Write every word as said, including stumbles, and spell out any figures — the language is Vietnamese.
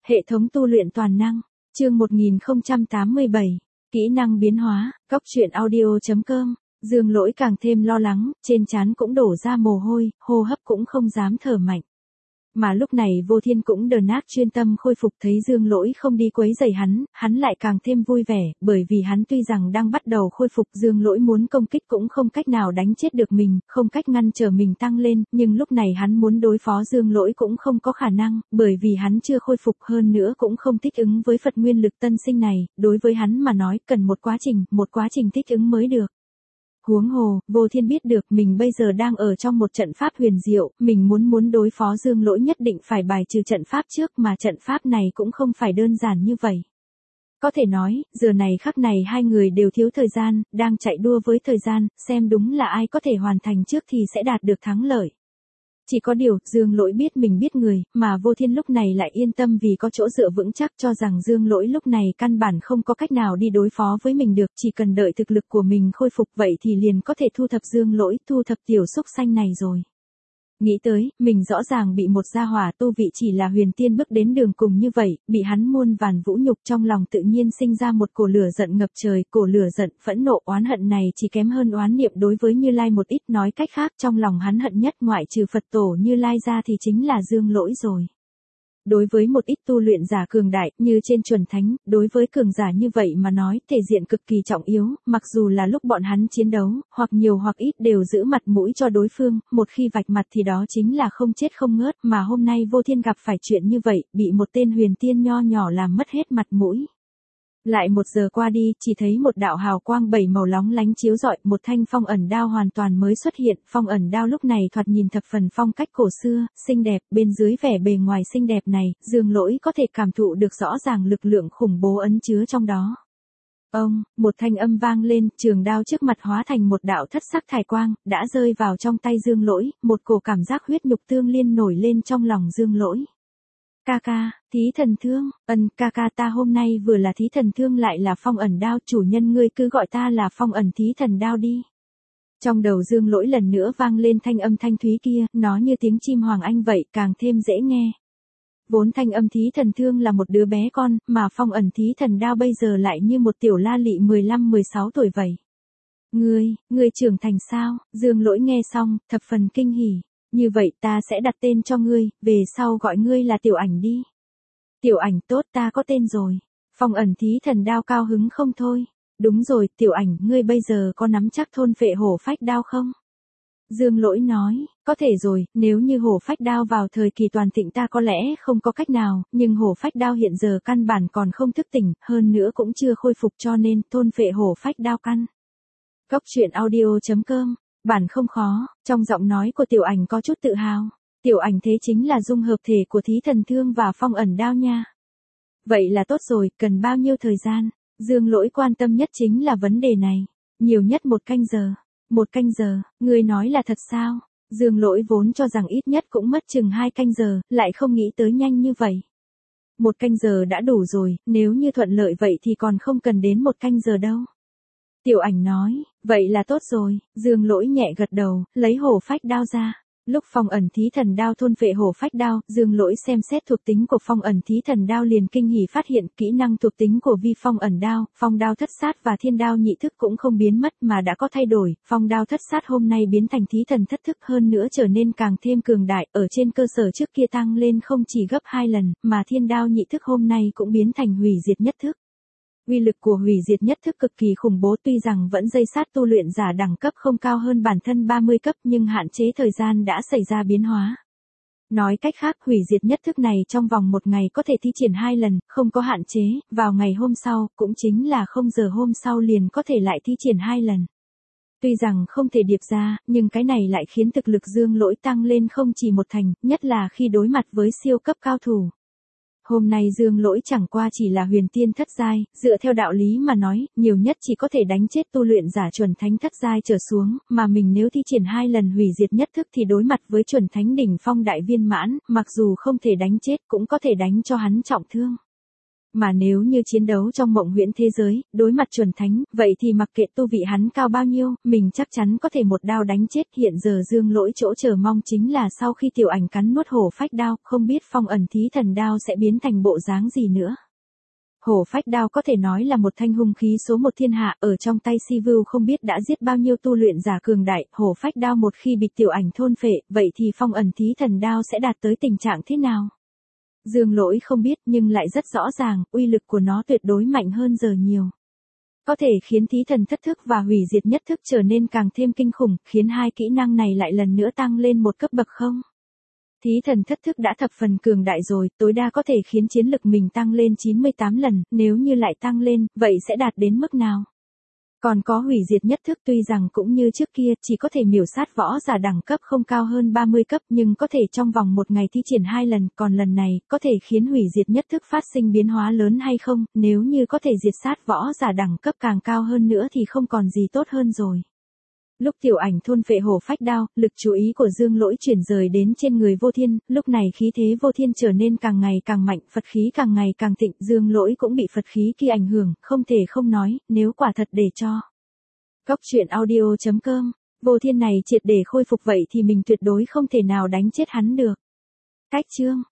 Hệ thống tu luyện toàn năng, chương một nghìn không trăm tám mươi bảy, kỹ năng biến hóa, góc truyện audio chấm com. Dương Lỗi càng thêm lo lắng, trên trán cũng đổ ra mồ hôi, hô hấp cũng không dám thở mạnh. Mà lúc này Vô Thiên cũng đờ nát chuyên tâm khôi phục, thấy Dương Lỗi không đi quấy rầy hắn, hắn lại càng thêm vui vẻ, bởi vì hắn tuy rằng đang bắt đầu khôi phục, Dương Lỗi muốn công kích cũng không cách nào đánh chết được mình, không cách ngăn trở mình tăng lên, nhưng lúc này hắn muốn đối phó Dương Lỗi cũng không có khả năng, bởi vì hắn chưa khôi phục, hơn nữa cũng không thích ứng với Phật nguyên lực tân sinh này, đối với hắn mà nói cần một quá trình, một quá trình thích ứng mới được. Huống hồ, Vô Thiên biết được mình bây giờ đang ở trong một trận pháp huyền diệu, mình muốn muốn đối phó Dương Lỗi nhất định phải bài trừ trận pháp trước, mà trận pháp này cũng không phải đơn giản như vậy. Có thể nói, giờ này khắc này hai người đều thiếu thời gian, đang chạy đua với thời gian, xem đúng là ai có thể hoàn thành trước thì sẽ đạt được thắng lợi. Chỉ có điều, Dương Lỗi biết mình biết người, mà Vô Thiên lúc này lại yên tâm vì có chỗ dựa vững chắc, cho rằng Dương Lỗi lúc này căn bản không có cách nào đi đối phó với mình được, chỉ cần đợi thực lực của mình khôi phục vậy thì liền có thể thu thập Dương Lỗi, thu thập tiểu xúc xanh này rồi. Nghĩ tới, mình rõ ràng bị một gia hỏa tu vị chỉ là huyền tiên bước đến đường cùng như vậy, bị hắn muôn vàn vũ nhục, trong lòng tự nhiên sinh ra một cổ lửa giận ngập trời, cổ lửa giận, phẫn nộ, oán hận này chỉ kém hơn oán niệm đối với Như Lai một ít, nói cách khác trong lòng hắn hận nhất ngoại trừ Phật tổ Như Lai ra thì chính là Dương Lỗi rồi. Đối với một ít tu luyện giả cường đại như trên chuẩn thánh, đối với cường giả như vậy mà nói, thể diện cực kỳ trọng yếu, mặc dù là lúc bọn hắn chiến đấu, hoặc nhiều hoặc ít đều giữ mặt mũi cho đối phương, một khi vạch mặt thì đó chính là không chết không ngớt, mà hôm nay Vô Thiên gặp phải chuyện như vậy, bị một tên huyền tiên nho nhỏ làm mất hết mặt mũi. Lại một giờ qua đi, chỉ thấy một đạo hào quang bảy màu lóng lánh chiếu rọi, một thanh phong ẩn đao hoàn toàn mới xuất hiện, phong ẩn đao lúc này thoạt nhìn thập phần phong cách cổ xưa, xinh đẹp, bên dưới vẻ bề ngoài xinh đẹp này, Dương Lỗi có thể cảm thụ được rõ ràng lực lượng khủng bố ẩn chứa trong đó. Ông, một thanh âm vang lên, trường đao trước mặt hóa thành một đạo thất sắc thải quang, đã rơi vào trong tay Dương Lỗi, một cổ cảm giác huyết nhục tương liên nổi lên trong lòng Dương Lỗi. Ca ca, thí thần thương, ân ca ca ta hôm nay vừa là thí thần thương lại là phong ẩn đao, chủ nhân ngươi cứ gọi ta là phong ẩn thí thần đao đi. Trong đầu Dương Lỗi lần nữa vang lên thanh âm thanh thúy kia, nó như tiếng chim hoàng anh vậy, càng thêm dễ nghe. Vốn thanh âm thí thần thương là một đứa bé con, mà phong ẩn thí thần đao bây giờ lại như một tiểu la lị mười lăm mười sáu tuổi vậy. Ngươi, ngươi trưởng thành sao? Dương Lỗi nghe xong, thập phần kinh hỉ. Như vậy ta sẽ đặt tên cho ngươi, về sau gọi ngươi là Tiểu Ảnh đi. Tiểu Ảnh tốt, ta có tên rồi. Phong ẩn thí thần đao cao hứng không thôi. Đúng rồi, Tiểu Ảnh, ngươi bây giờ có nắm chắc thôn phệ hổ phách đao không? Dương Lỗi nói, có thể rồi, nếu như hổ phách đao vào thời kỳ toàn thịnh ta có lẽ không có cách nào, nhưng hổ phách đao hiện giờ căn bản còn không thức tỉnh, hơn nữa cũng chưa khôi phục cho nên thôn phệ hổ phách đao căn. Góc truyện audio chấm com. Bản không khó, trong giọng nói của Tiểu Ảnh có chút tự hào. Tiểu Ảnh thế chính là dung hợp thể của thí thần thương và phong ẩn đao nha. Vậy là tốt rồi, cần bao nhiêu thời gian? Dương Lỗi quan tâm nhất chính là vấn đề này. Nhiều nhất một canh giờ. Một canh giờ, ngươi nói là thật sao? Dương Lỗi vốn cho rằng ít nhất cũng mất chừng hai canh giờ, lại không nghĩ tới nhanh như vậy. Một canh giờ đã đủ rồi, nếu như thuận lợi vậy thì còn không cần đến một canh giờ đâu. Tiểu Ảnh nói, vậy là tốt rồi, Dương Lỗi nhẹ gật đầu, lấy hổ phách đao ra. Lúc phong ẩn thí thần đao thôn phệ hổ phách đao, Dương Lỗi xem xét thuộc tính của phong ẩn thí thần đao liền kinh hỉ phát hiện kỹ năng thuộc tính của vi phong ẩn đao, phong đao thất sát và thiên đao nhị thức cũng không biến mất mà đã có thay đổi, phong đao thất sát hôm nay biến thành thí thần thất thức hơn nữa trở nên càng thêm cường đại, ở trên cơ sở trước kia tăng lên không chỉ gấp hai lần, mà thiên đao nhị thức hôm nay cũng biến thành hủy diệt nhất thức. Uy lực của hủy diệt nhất thức cực kỳ khủng bố, tuy rằng vẫn dây sát tu luyện giả đẳng cấp không cao hơn bản thân ba mươi cấp nhưng hạn chế thời gian đã xảy ra biến hóa. Nói cách khác, hủy diệt nhất thức này trong vòng một ngày có thể thi triển hai lần, không có hạn chế, vào ngày hôm sau, cũng chính là không giờ hôm sau liền có thể lại thi triển hai lần. Tuy rằng không thể điệp ra, nhưng cái này lại khiến thực lực Dương Lỗi tăng lên không chỉ một thành, nhất là khi đối mặt với siêu cấp cao thủ. Hôm nay Dương Lỗi chẳng qua chỉ là huyền tiên thất giai, dựa theo đạo lý mà nói, nhiều nhất chỉ có thể đánh chết tu luyện giả chuẩn thánh thất giai trở xuống, mà mình nếu thi triển hai lần hủy diệt nhất thức thì đối mặt với chuẩn thánh đỉnh phong đại viên mãn, mặc dù không thể đánh chết cũng có thể đánh cho hắn trọng thương. Mà nếu như chiến đấu trong mộng huyễn thế giới, đối mặt chuẩn thánh, vậy thì mặc kệ tu vị hắn cao bao nhiêu, mình chắc chắn có thể một đao đánh chết. Hiện giờ Dương Lỗi chỗ chờ mong chính là sau khi tiểu ảnh cắn nuốt hổ phách đao, không biết phong ẩn thí thần đao sẽ biến thành bộ dáng gì nữa. Hổ phách đao có thể nói là một thanh hung khí số một thiên hạ, ở trong tay Si Vưu không biết đã giết bao nhiêu tu luyện giả cường đại. Hổ phách đao một khi bị tiểu ảnh thôn phệ, vậy thì phong ẩn thí thần đao sẽ đạt tới tình trạng thế nào? Dương Lỗi không biết nhưng lại rất rõ ràng, uy lực của nó tuyệt đối mạnh hơn giờ nhiều. Có thể khiến thí thần thất thức và hủy diệt nhất thức trở nên càng thêm kinh khủng, khiến hai kỹ năng này lại lần nữa tăng lên một cấp bậc không? Thí thần thất thức đã thập phần cường đại rồi, tối đa có thể khiến chiến lực mình tăng lên chín mươi tám lần, nếu như lại tăng lên, vậy sẽ đạt đến mức nào? Còn có hủy diệt nhất thức tuy rằng cũng như trước kia, chỉ có thể miểu sát võ giả đẳng cấp không cao hơn ba mươi cấp nhưng có thể trong vòng một ngày thi triển hai lần, còn lần này, có thể khiến hủy diệt nhất thức phát sinh biến hóa lớn hay không, nếu như có thể diệt sát võ giả đẳng cấp càng cao hơn nữa thì không còn gì tốt hơn rồi. Lúc tiểu ảnh thôn phệ hổ phách đao, lực chú ý của Dương Lỗi chuyển rời đến trên người Vô Thiên, lúc này khí thế Vô Thiên trở nên càng ngày càng mạnh, Phật khí càng ngày càng thịnh, Dương Lỗi cũng bị Phật khí kia ảnh hưởng, không thể không nói, nếu quả thật để cho Góc truyện audio chấm com, Vô Thiên này triệt để khôi phục vậy thì mình tuyệt đối không thể nào đánh chết hắn được. Cách chương